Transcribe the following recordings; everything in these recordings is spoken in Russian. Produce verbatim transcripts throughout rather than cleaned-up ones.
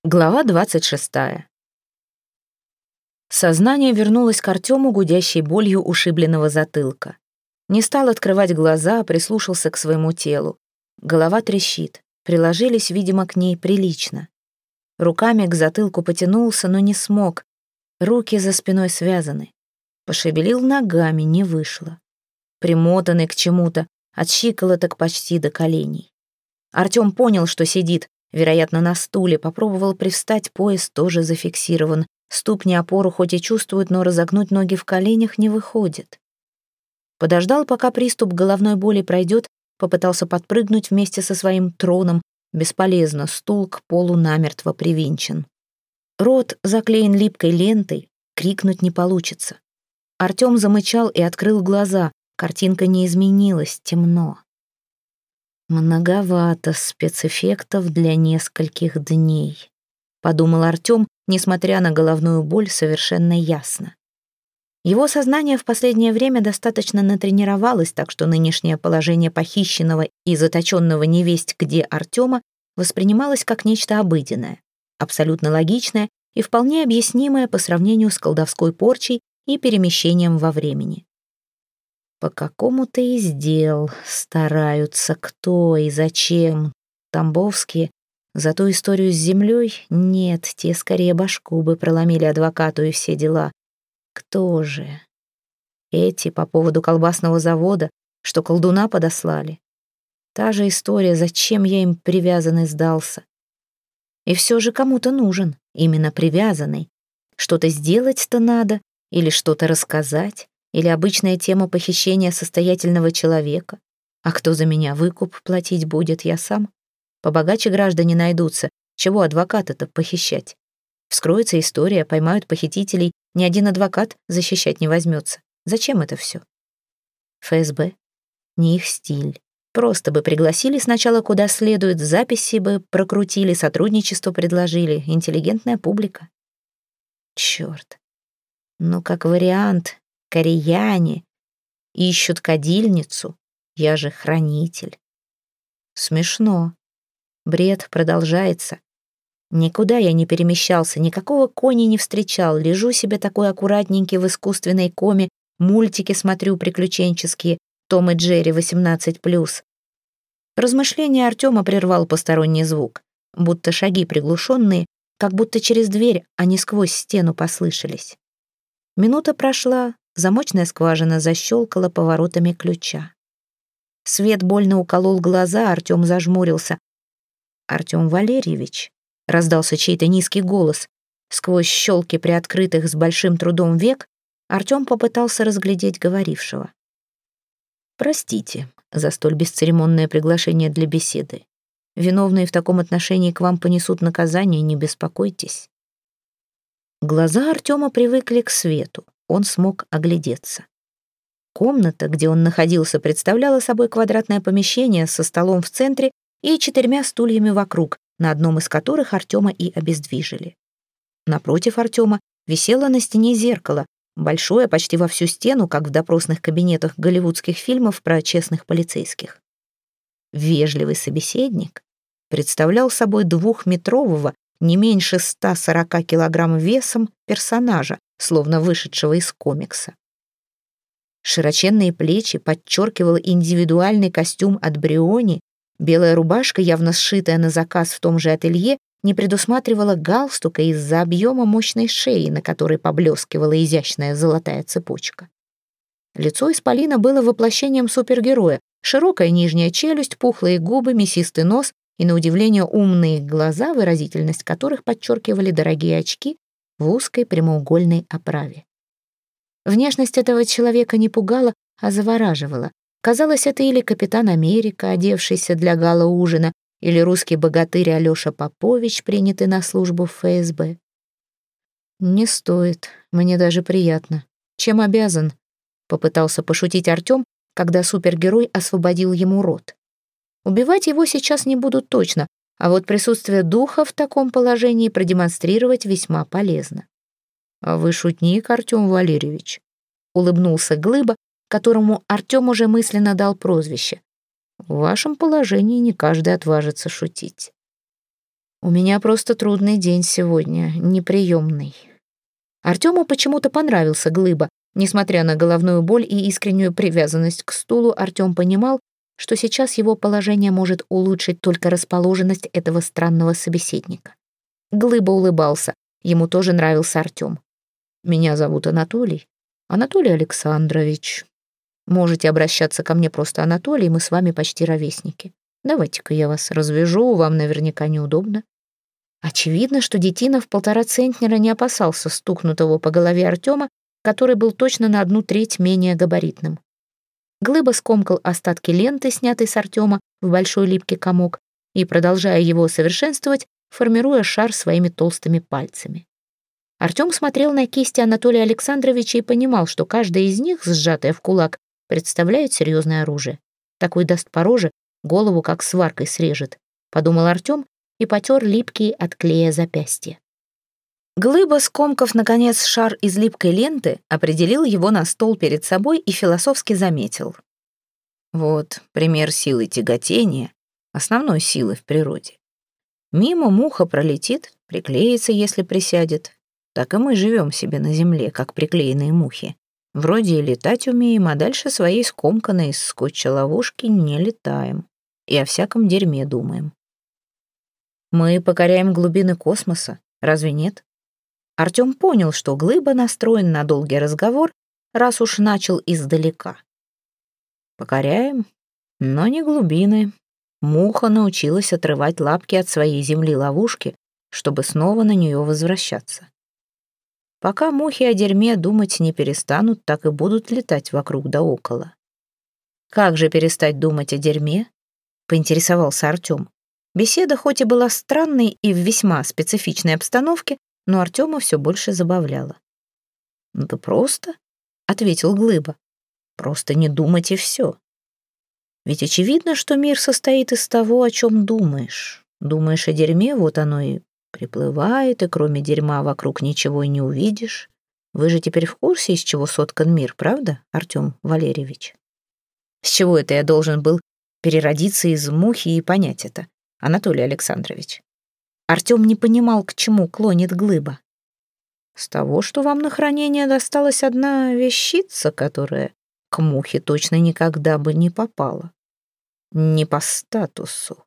Глава двадцать шестая. Сознание вернулось к Артему гудящей болью ушибленного затылка. Не стал открывать глаза, а прислушался к своему телу. Голова трещит, приложились, видимо, к ней прилично. Руками к затылку потянулся, но не смог. Руки за спиной связаны. Пошевелил ногами, не вышло. Примотанный к чему-то, от щиколоток почти до коленей. Артем понял, что сидит, вероятно, на стуле, попробовал привстать, пояс тоже зафиксирован. Ступни опору хоть и чувствуют, но разогнуть ноги в коленях не выходит. Подождал, пока приступ головной боли пройдет, попытался подпрыгнуть вместе со своим троном. Бесполезно, стул к полу намертво привинчен. Рот заклеен липкой лентой, крикнуть не получится. Артем замычал и открыл глаза. Картинка не изменилась, темно. «Многовато спецэффектов для нескольких дней», — подумал Артем, несмотря на головную боль, совершенно ясно. Его сознание в последнее время достаточно натренировалось, так что нынешнее положение похищенного и заточенного невесть где Артема воспринималось как нечто обыденное, абсолютно логичное и вполне объяснимое по сравнению с колдовской порчей и перемещением во времени. По какому-то из дел стараются, кто и зачем. Тамбовские. За ту историю с землей нет, те скорее башку бы проломили адвокату и все дела. Кто же? Эти по поводу колбасного завода, что колдуна подослали. Та же история, зачем я им привязанный сдался. И все же кому-то нужен, именно привязанный. Что-то сделать-то надо, или что-то рассказать. Или обычная тема похищения состоятельного человека. А кто за меня выкуп платить будет, я сам? Побогаче граждане найдутся. Чего адвоката-то похищать? Вскроется история, поймают похитителей, ни один адвокат защищать не возьмется. Зачем это все? ФСБ? Не их стиль. Просто бы пригласили сначала куда следует, записи бы прокрутили, сотрудничество предложили. Интеллигентная публика. Черт. Ну, как вариант... Кореяне ищут кадильницу, я же хранитель. Смешно. Бред продолжается. Никуда я не перемещался, никакого кони не встречал, лежу себе такой аккуратненький в искусственной коме, мультики смотрю приключенческие, Том и Джерри восемнадцать плюс. Размышление Артема прервал посторонний звук, будто шаги приглушенные, как будто через дверь, а не сквозь стену послышались. Минута прошла. Замочная скважина защелкала поворотами ключа. Свет больно уколол глаза, Артем зажмурился. «Артем Валерьевич», — раздался чей-то низкий голос. Сквозь щелки приоткрытых с большим трудом век Артем попытался разглядеть говорившего. «Простите за столь бесцеремонное приглашение для беседы. Виновные в таком отношении к вам понесут наказание, не беспокойтесь». Глаза Артема привыкли к свету. Он смог оглядеться. Комната, где он находился, представляла собой квадратное помещение со столом в центре и четырьмя стульями вокруг, на одном из которых Артема и обездвижили. Напротив Артема висело на стене зеркало, большое почти во всю стену, как в допросных кабинетах голливудских фильмов про честных полицейских. Вежливый собеседник представлял собой двухметрового, не меньше ста сорока килограмм весом персонажа, словно вышедшего из комикса. Широченные плечи подчеркивал индивидуальный костюм от Бриони, белая рубашка, явно сшитая на заказ в том же ателье, не предусматривала галстука из-за объема мощной шеи, на которой поблескивала изящная золотая цепочка. Лицо исполина было воплощением супергероя, широкая нижняя челюсть, пухлые губы, мясистый нос и, на удивление, умные глаза, выразительность которых подчеркивали дорогие очки в узкой прямоугольной оправе. Внешность этого человека не пугала, а завораживала. Казалось, это или капитан Америка, одевшийся для гала-ужина, или русский богатырь Алёша Попович, принятый на службу в ФСБ. «Не стоит, мне даже приятно. Чем обязан?» — попытался пошутить Артём, когда супергерой освободил ему рот. Убивать его сейчас не будут точно, а вот присутствие духа в таком положении продемонстрировать весьма полезно. «А вы шутник, Артем Валерьевич», — улыбнулся Глыба, которому Артем уже мысленно дал прозвище. «В вашем положении не каждый отважится шутить». «У меня просто трудный день сегодня, неприемный». Артему почему-то понравился Глыба. Несмотря на головную боль и искреннюю привязанность к стулу, Артем понимал, что сейчас его положение может улучшить только расположенность этого странного собеседника. Глыба улыбался. Ему тоже нравился Артем. «Меня зовут Анатолий. Анатолий Александрович. Можете обращаться ко мне просто Анатолий, мы с вами почти ровесники. Давайте-ка я вас развяжу, вам наверняка неудобно». Очевидно, что детина в полтора центнера не опасался стукнутого по голове Артема, который был точно на одну треть менее габаритным. Глыба скомкал остатки ленты, снятой с Артема, в большой липкий комок, и, продолжая его совершенствовать, формируя шар своими толстыми пальцами. Артем смотрел на кисти Анатолия Александровича и понимал, что каждая из них, сжатая в кулак, представляет серьезное оружие. Такой даст по роже, голову как сваркой срежет, подумал Артем и потер липкие от клея запястья. Глыба, скомкав, наконец, шар из липкой ленты, определил его на стол перед собой и философски заметил. Вот пример силы тяготения, основной силы в природе. Мимо муха пролетит, приклеится, если присядет. Так и мы живем себе на земле, как приклеенные мухи. Вроде и летать умеем, а дальше своей скомканной из скотча ловушки не летаем. И о всяком дерьме думаем. Мы покоряем глубины космоса, разве нет? Артем понял, что Глыба настроен на долгий разговор, раз уж начал издалека. Покоряем, но не глубины. Муха научилась отрывать лапки от своей земли-ловушки, чтобы снова на нее возвращаться. Пока мухи о дерьме думать не перестанут, так и будут летать вокруг да около. «Как же перестать думать о дерьме?» — поинтересовался Артем. Беседа хоть и была странной и в весьма специфичной обстановке, но Артема все больше забавляло. «Да просто», — ответил Глыба, — «просто не думать и все. Ведь очевидно, что мир состоит из того, о чем думаешь. Думаешь о дерьме, вот оно и приплывает, и кроме дерьма вокруг ничего и не увидишь. Вы же теперь в курсе, из чего соткан мир, правда, Артем Валерьевич? С чего это я должен был переродиться из мухи и понять это, Анатолий Александрович?» Артем не понимал, к чему клонит Глыба. «С того, что вам на хранение досталась одна вещица, которая к мухе точно никогда бы не попала. Не по статусу».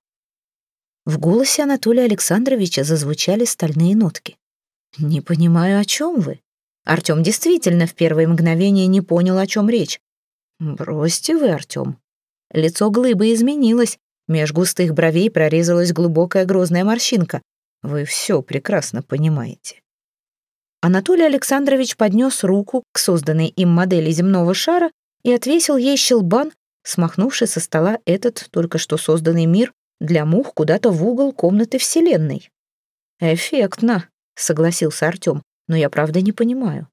В голосе Анатолия Александровича зазвучали стальные нотки. «Не понимаю, о чем вы?» Артем действительно в первые мгновения не понял, о чем речь. «Бросьте вы, Артем». Лицо Глыбы изменилось, меж густых бровей прорезалась глубокая грозная морщинка. «Вы все прекрасно понимаете». Анатолий Александрович поднес руку к созданной им модели земного шара и отвесил ей щелбан, смахнувший со стола этот только что созданный мир для мух куда-то в угол комнаты Вселенной. «Эффектно», — согласился Артем, — «но я правда не понимаю».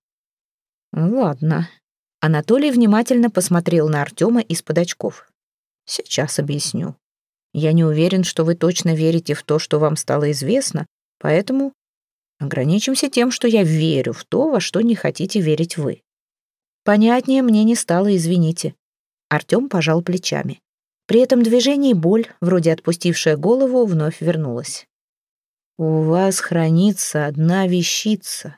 «Ладно». Анатолий внимательно посмотрел на Артема из-под очков. «Сейчас объясню. Я не уверен, что вы точно верите в то, что вам стало известно, поэтому ограничимся тем, что я верю в то, во что не хотите верить вы». Понятнее мне не стало, извините. Артем пожал плечами. При этом движении боль, вроде отпустившая голову, вновь вернулась. «У вас хранится одна вещица.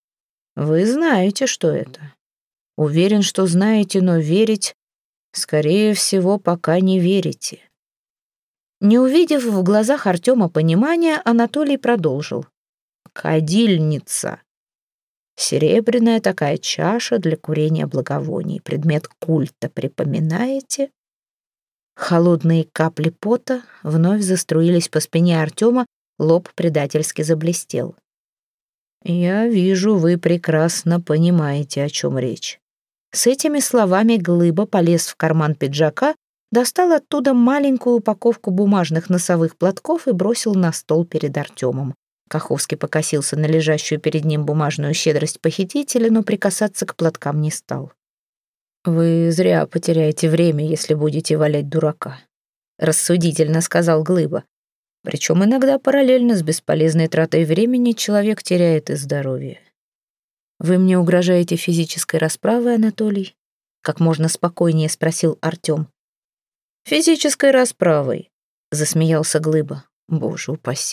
Вы знаете, что это. Уверен, что знаете, но верить, скорее всего, пока не верите». Не увидев в глазах Артема понимания, Анатолий продолжил. «Кадильница. Серебряная такая чаша для курения благовоний. Предмет культа, припоминаете?» Холодные капли пота вновь заструились по спине Артема, лоб предательски заблестел. «Я вижу, вы прекрасно понимаете, о чем речь». С этими словами Глыба полез в карман пиджака, достал оттуда маленькую упаковку бумажных носовых платков и бросил на стол перед Артемом. Каховский покосился на лежащую перед ним бумажную щедрость похитителя, но прикасаться к платкам не стал. «Вы зря потеряете время, если будете валять дурака», — рассудительно сказал Глыба. «Причем иногда параллельно с бесполезной тратой времени человек теряет и здоровье. Вы мне угрожаете физической расправой, Анатолий?» — как можно спокойнее спросил Артем. «Физической расправой», — засмеялся Глыба. «Боже упаси.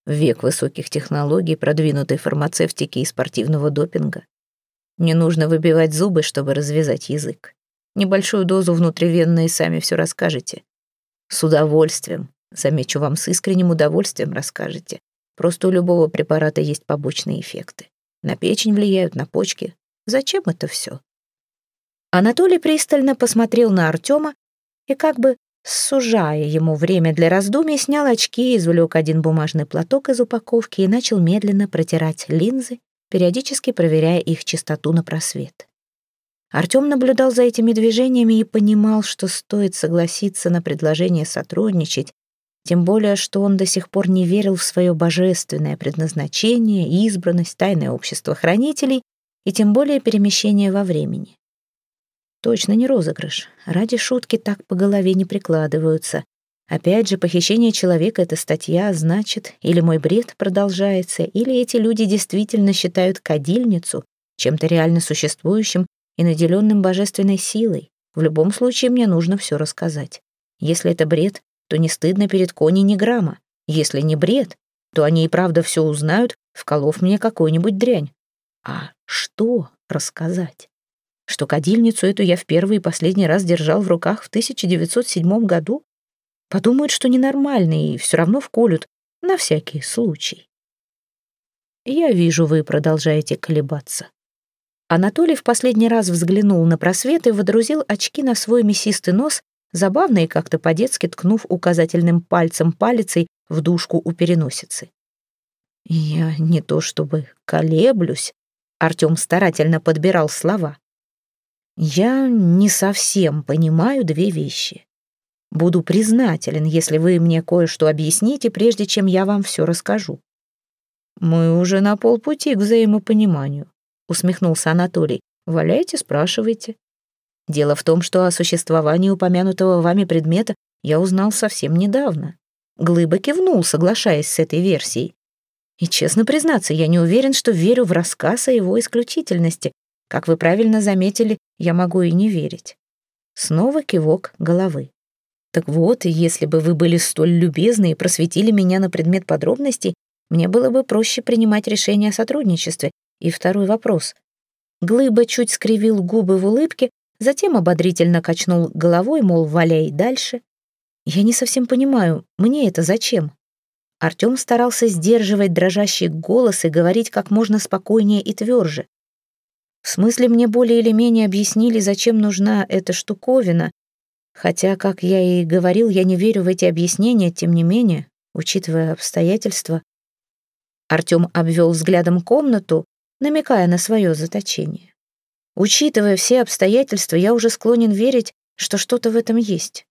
Век высоких технологий, продвинутой фармацевтики и спортивного допинга. Не нужно выбивать зубы, чтобы развязать язык. Небольшую дозу внутривенно и сами все расскажете. С удовольствием, замечу вам, с искренним удовольствием расскажете. Просто у любого препарата есть побочные эффекты. На печень влияют, на почки. Зачем это все? Анатолий пристально посмотрел на Артема и, как бы сужая ему время для раздумий, снял очки, извлек один бумажный платок из упаковки и начал медленно протирать линзы, периодически проверяя их чистоту на просвет. Артем наблюдал за этими движениями и понимал, что стоит согласиться на предложение сотрудничать, тем более, что он до сих пор не верил в свое божественное предназначение, избранность, тайное общество хранителей и тем более перемещение во времени. Точно не розыгрыш. Ради шутки так по голове не прикладываются. Опять же, похищение человека — это статья, значит, или мой бред продолжается, или эти люди действительно считают кадильницу чем-то реально существующим и наделенным божественной силой. В любом случае мне нужно все рассказать. Если это бред, то не стыдно перед Коней ни грамма. Если не бред, то они и правда все узнают, вколов мне какую-нибудь дрянь. А что рассказать? Что кадильницу эту я в первый и последний раз держал в руках в тысяча девятьсот седьмом году? Подумают, что ненормальный, и все равно вколют, на всякий случай. Я вижу, вы продолжаете колебаться. Анатолий в последний раз взглянул на просвет и водрузил очки на свой мясистый нос, забавно и как-то по-детски ткнув указательным пальцем палицей в дужку у переносицы. «Я не то чтобы колеблюсь», — Артем старательно подбирал слова. «Я не совсем понимаю две вещи. Буду признателен, если вы мне кое-что объясните, прежде чем я вам все расскажу». «Мы уже на полпути к взаимопониманию», — усмехнулся Анатолий. «Валяйте, спрашивайте». Дело в том, что о существовании упомянутого вами предмета я узнал совсем недавно. Глыба кивнул, соглашаясь с этой версией. И, честно признаться, я не уверен, что верю в рассказ о его исключительности. Как вы правильно заметили, я могу и не верить. Снова кивок головы. Так вот, если бы вы были столь любезны и просветили меня на предмет подробностей, мне было бы проще принимать решение о сотрудничестве. И второй вопрос. Глыба чуть скривил губы в улыбке, затем ободрительно качнул головой, мол, валяй дальше. Я не совсем понимаю, мне это зачем? Артем старался сдерживать дрожащий голос и говорить как можно спокойнее и тверже. В смысле, мне более или менее объяснили, зачем нужна эта штуковина, хотя, как я и говорил, я не верю в эти объяснения, тем не менее, учитывая обстоятельства. Артем обвел взглядом комнату, намекая на свое заточение. Учитывая все обстоятельства, я уже склонен верить, что что-то в этом есть.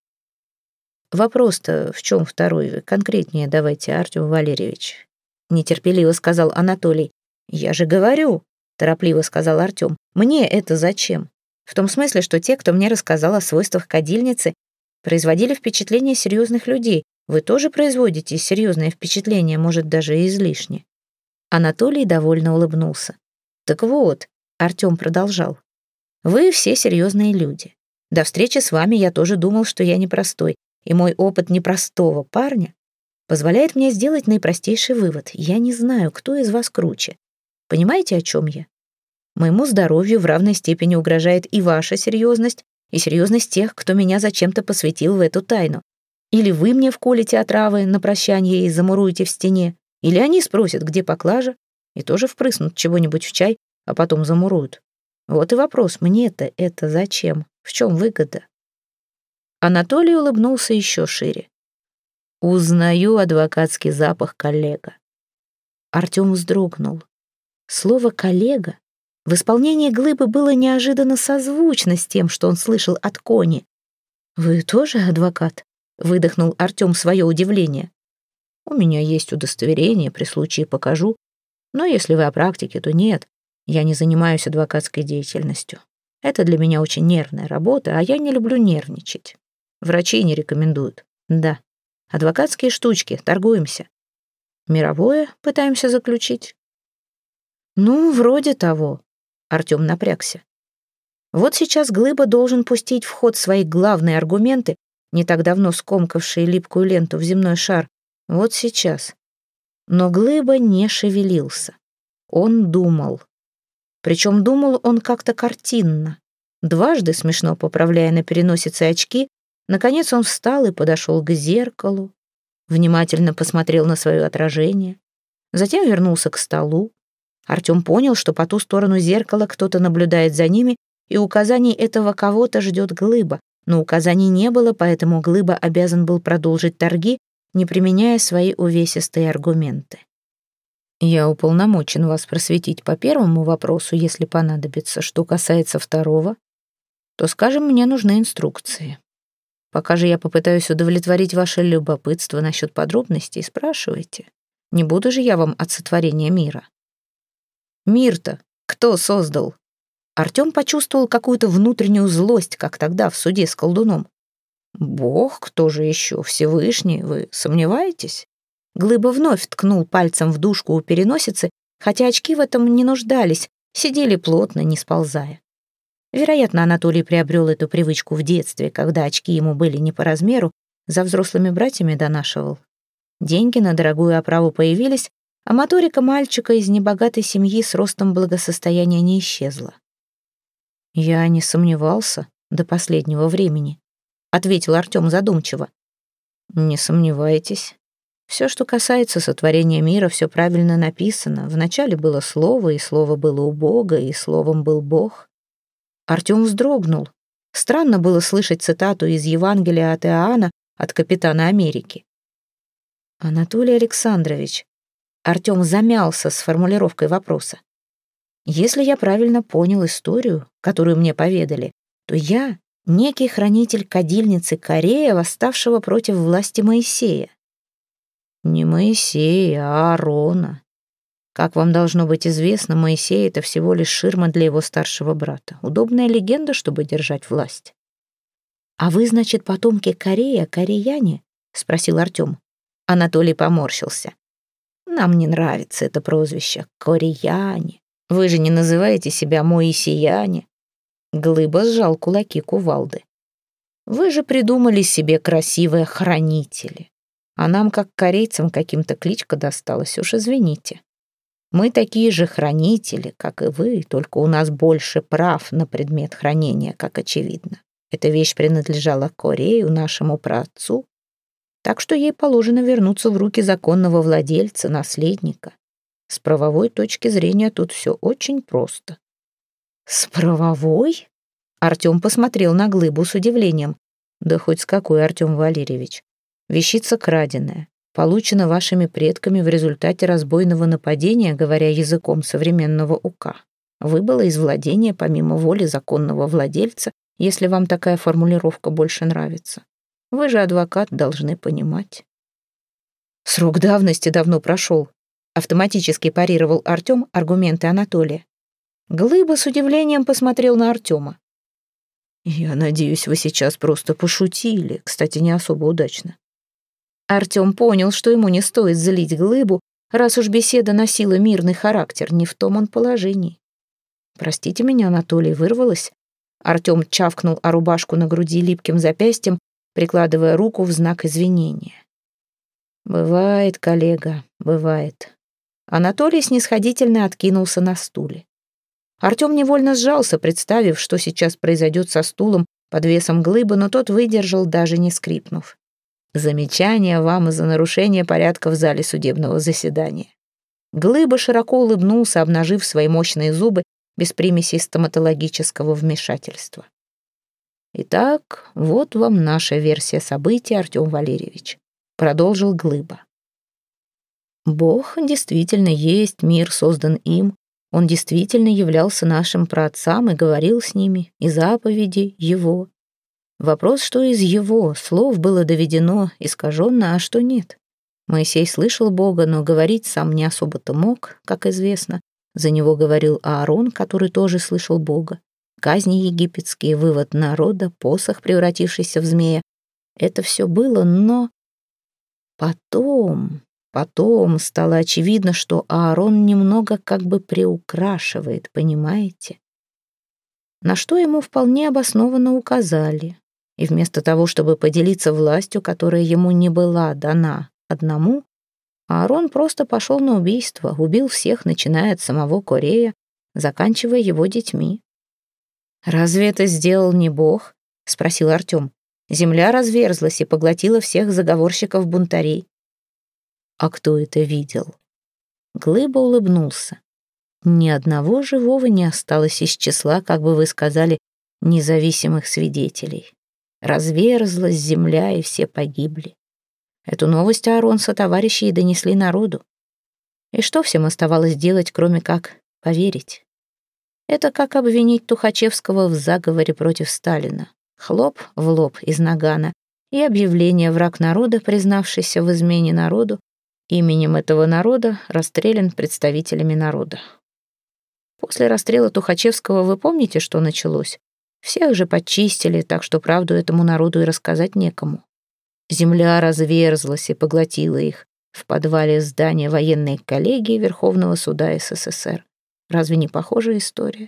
Вопрос-то в чем второй? Конкретнее давайте, Артем Валерьевич. Нетерпеливо сказал Анатолий. Я же говорю, торопливо сказал Артем. Мне это зачем? В том смысле, что те, кто мне рассказал о свойствах кадильницы, производили впечатление серьезных людей. Вы тоже производите серьезное впечатление, может, даже и излишне. Анатолий довольно улыбнулся. Так вот, Артем продолжал. Вы все серьезные люди. До встречи с вами я тоже думал, что я непростой, и мой опыт непростого парня позволяет мне сделать наипростейший вывод. Я не знаю, кто из вас круче. Понимаете, о чем я? Моему здоровью в равной степени угрожает и ваша серьезность, и серьезность тех, кто меня зачем-то посвятил в эту тайну. Или вы мне вколите отравы на прощанье и замуруете в стене, или они спросят, где поклажа, и тоже впрыснут чего-нибудь в чай, а потом замуруют. Вот и вопрос, мне-то это зачем? В чем выгода? Анатолий улыбнулся еще шире. Узнаю адвокатский запах, коллега. Артем вздрогнул. Слово «коллега» в исполнении Глыбы было неожиданно созвучно с тем, что он слышал от Кони. «Вы тоже адвокат?» — выдохнул Артем свое удивление. «У меня есть удостоверение, при случае покажу. Но если вы о практике, то нет. Я не занимаюсь адвокатской деятельностью. Это для меня очень нервная работа, а я не люблю нервничать. Врачи не рекомендуют. Да, адвокатские штучки, торгуемся. Мировое пытаемся заключить». «Ну, вроде того», — Артем напрягся. Вот сейчас Глыба должен пустить в ход свои главные аргументы, не так давно скомкавшие липкую ленту в земной шар. Вот сейчас. Но Глыба не шевелился. Он думал. Причем думал он как-то картинно. Дважды, смешно поправляя на переносице очки, наконец он встал и подошел к зеркалу, внимательно посмотрел на свое отражение, затем вернулся к столу. Артем понял, что по ту сторону зеркала кто-то наблюдает за ними, и указаний этого кого-то ждет Глыба. Но указаний не было, поэтому Глыба обязан был продолжить торги, не применяя свои увесистые аргументы. «Я уполномочен вас просветить по первому вопросу, если понадобится. Что касается второго, то, скажем, мне нужны инструкции. Пока же я попытаюсь удовлетворить ваше любопытство насчет подробностей, спрашивайте. Не буду же я вам от сотворения мира». «Мир-то кто создал?» Артем почувствовал какую-то внутреннюю злость, как тогда в суде с колдуном. «Бог, кто же еще? Всевышний, вы сомневаетесь?» Глыба вновь ткнул пальцем в дужку у переносицы, хотя очки в этом не нуждались, сидели плотно, не сползая. Вероятно, Анатолий приобрел эту привычку в детстве, когда очки ему были не по размеру, за взрослыми братьями донашивал. Деньги на дорогую оправу появились, а моторика мальчика из небогатой семьи с ростом благосостояния не исчезла. «Я не сомневался до последнего времени», — ответил Артем задумчиво. «Не сомневайтесь. Все, что касается сотворения мира, все правильно написано. Вначале было слово, и слово было у Бога, и словом был Бог». Артем вздрогнул. Странно было слышать цитату из Евангелия от Иоанна от капитана Америки. «Анатолий Александрович», Артем замялся с формулировкой вопроса. «Если я правильно понял историю, которую мне поведали, то я некий хранитель кадильницы Корея, восставшего против власти Моисея». «Не Моисея, а Аарона. Как вам должно быть известно, Моисей — это всего лишь ширма для его старшего брата. Удобная легенда, чтобы держать власть». «А вы, значит, потомки Корея, кореяне?» — спросил Артем. Анатолий поморщился. «Нам не нравится это прозвище. Кореяне. Вы же не называете себя моисеяне». Глыба сжал кулаки кувалды. «Вы же придумали себе красивые хранители. А нам, как корейцам, каким-то кличка досталась, уж извините. Мы такие же хранители, как и вы, только у нас больше прав на предмет хранения, как очевидно. Эта вещь принадлежала Корею, нашему праотцу, так что ей положено вернуться в руки законного владельца, наследника. С правовой точки зрения тут все очень просто». «С правовой?» Артем посмотрел на Глыбу с удивлением. «Да хоть с какой, Артем Валерьевич. Вещица краденая, получена вашими предками в результате разбойного нападения, говоря языком современного УК. Выбыла из владения помимо воли законного владельца, если вам такая формулировка больше нравится. Вы же, адвокат, должны понимать». «Срок давности давно прошел», — автоматически парировал Артем аргументы Анатолия. Глыба с удивлением посмотрел на Артема. «Я надеюсь, вы сейчас просто пошутили, кстати, не особо удачно». Артем понял, что ему не стоит злить Глыбу, раз уж беседа носила мирный характер, не в том он положении. «Простите меня, Анатолий, вырвалось». Артем чавкнул о рубашку на груди липким запястьем, прикладывая руку в знак извинения. «Бывает, коллега, бывает». Анатолий снисходительно откинулся на стуле. Артем невольно сжался, представив, что сейчас произойдет со стулом под весом Глыбы, но тот выдержал, даже не скрипнув. «Замечание вам из-за нарушения порядка в зале судебного заседания». Глыба широко улыбнулся, обнажив свои мощные зубы без примесей стоматологического вмешательства. «Итак, вот вам наша версия событий, Артем Валерьевич», — продолжил Глыба. «Бог действительно есть, мир создан им. Он действительно являлся нашим праотцам и говорил с ними, и заповеди его. Вопрос, что из его слов было доведено искаженно, а что нет. Моисей слышал Бога, но говорить сам не особо-то мог, как известно. За него говорил Аарон, который тоже слышал Бога. Казни египетские, вывод народа, посох, превратившийся в змея. Это все было, но... Потом, потом стало очевидно, что Аарон немного как бы приукрашивает, понимаете? На что ему вполне обоснованно указали. И вместо того, чтобы поделиться властью, которая ему не была дана одному, А Аарон просто пошел на убийство, убил всех, начиная от самого Корея, заканчивая его детьми. «Разве это сделал не Бог?» — спросил Артем. «Земля разверзлась и поглотила всех заговорщиков-бунтарей». «А кто это видел?» Глыба улыбнулся. «Ни одного живого не осталось из числа, как бы вы сказали, независимых свидетелей. Разверзлась земля, и все погибли. Эту новость Аарон со товарищей донесли народу. И что всем оставалось делать, кроме как поверить? Это как обвинить Тухачевского в заговоре против Сталина. Хлоп в лоб из нагана и объявление «враг народа», признавшийся в измене народу, именем этого народа расстрелян представителями народа. После расстрела Тухачевского вы помните, что началось? Всех же подчистили, так что правду этому народу и рассказать некому. Земля разверзлась и поглотила их в подвале здания военной коллегии Верховного суда СССР. Разве не похожая история?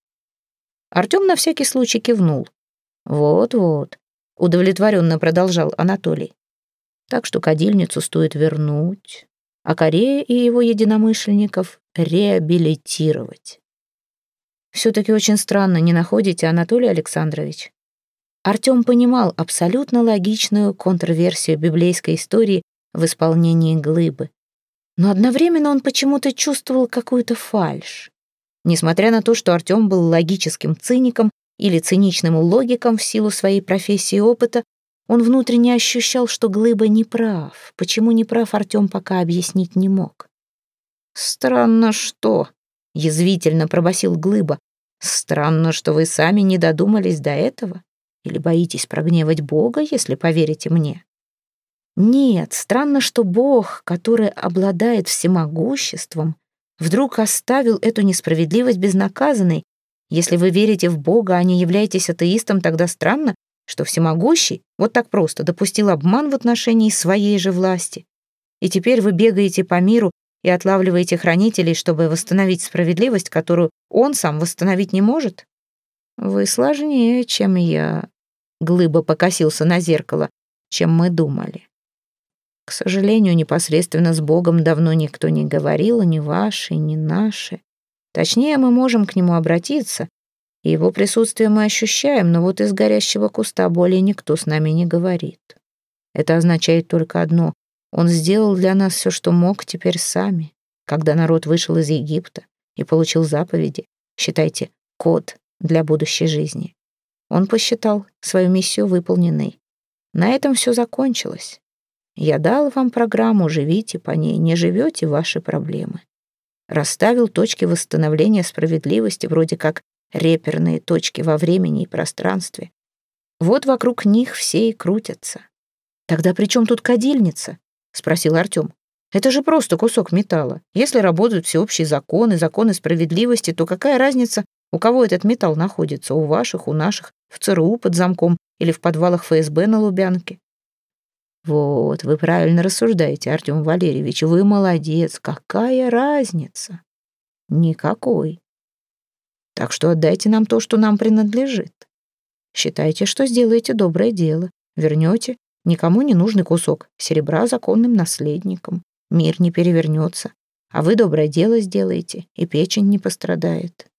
Артем на всякий случай кивнул. «Вот-вот», — удовлетворенно продолжал Анатолий. «Так что кадильницу стоит вернуть, а Корея и его единомышленников реабилитировать». «Все-таки очень странно, не находите, Анатолий Александрович?» Артем понимал абсолютно логичную контрверсию библейской истории в исполнении Глыбы. Но одновременно он почему-то чувствовал какую-то фальшь. Несмотря на то, что Артем был логическим циником или циничным логиком в силу своей профессии и опыта, он внутренне ощущал, что Глыба не прав. Почему не прав, Артем пока объяснить не мог. «Странно что?» — язвительно пробасил Глыба. «Странно, что вы сами не додумались до этого? Или боитесь прогневать Бога, если поверите мне?» «Нет, странно, что Бог, который обладает всемогуществом, вдруг оставил эту несправедливость безнаказанной. Если вы верите в Бога, а не являетесь атеистом, тогда странно, что всемогущий вот так просто допустил обман в отношении своей же власти. И теперь вы бегаете по миру и отлавливаете хранителей, чтобы восстановить справедливость, которую он сам восстановить не может? Вы сложнее, чем я», — Глыба покосился на зеркало, «чем мы думали. К сожалению, непосредственно с Богом давно никто не говорил, ни ваши, ни наши. Точнее, мы можем к нему обратиться, и его присутствие мы ощущаем, но вот из горящего куста более никто с нами не говорит. Это означает только одно: он сделал для нас все, что мог, теперь сами. Когда народ вышел из Египта и получил заповеди, считайте, код для будущей жизни, он посчитал свою миссию выполненной. На этом все закончилось. Я дал вам программу, живите по ней, не живете — ваши проблемы. Расставил точки восстановления справедливости, вроде как реперные точки во времени и пространстве. Вот вокруг них все и крутятся. «Тогда при чем тут кадильница?» — спросил Артем. «Это же просто кусок металла. Если работают всеобщие законы, законы справедливости, то какая разница, у кого этот металл находится? У ваших, у наших, в ЦРУ под замком или в подвалах ФСБ на Лубянке?» «Вот, вы правильно рассуждаете, Артем Валерьевич, вы молодец. Какая разница?» «Никакой. Так что отдайте нам то, что нам принадлежит. Считайте, что сделаете доброе дело. Вернете никому не нужный кусок серебра законным наследникам. Мир не перевернется, а вы доброе дело сделаете, и печень не пострадает».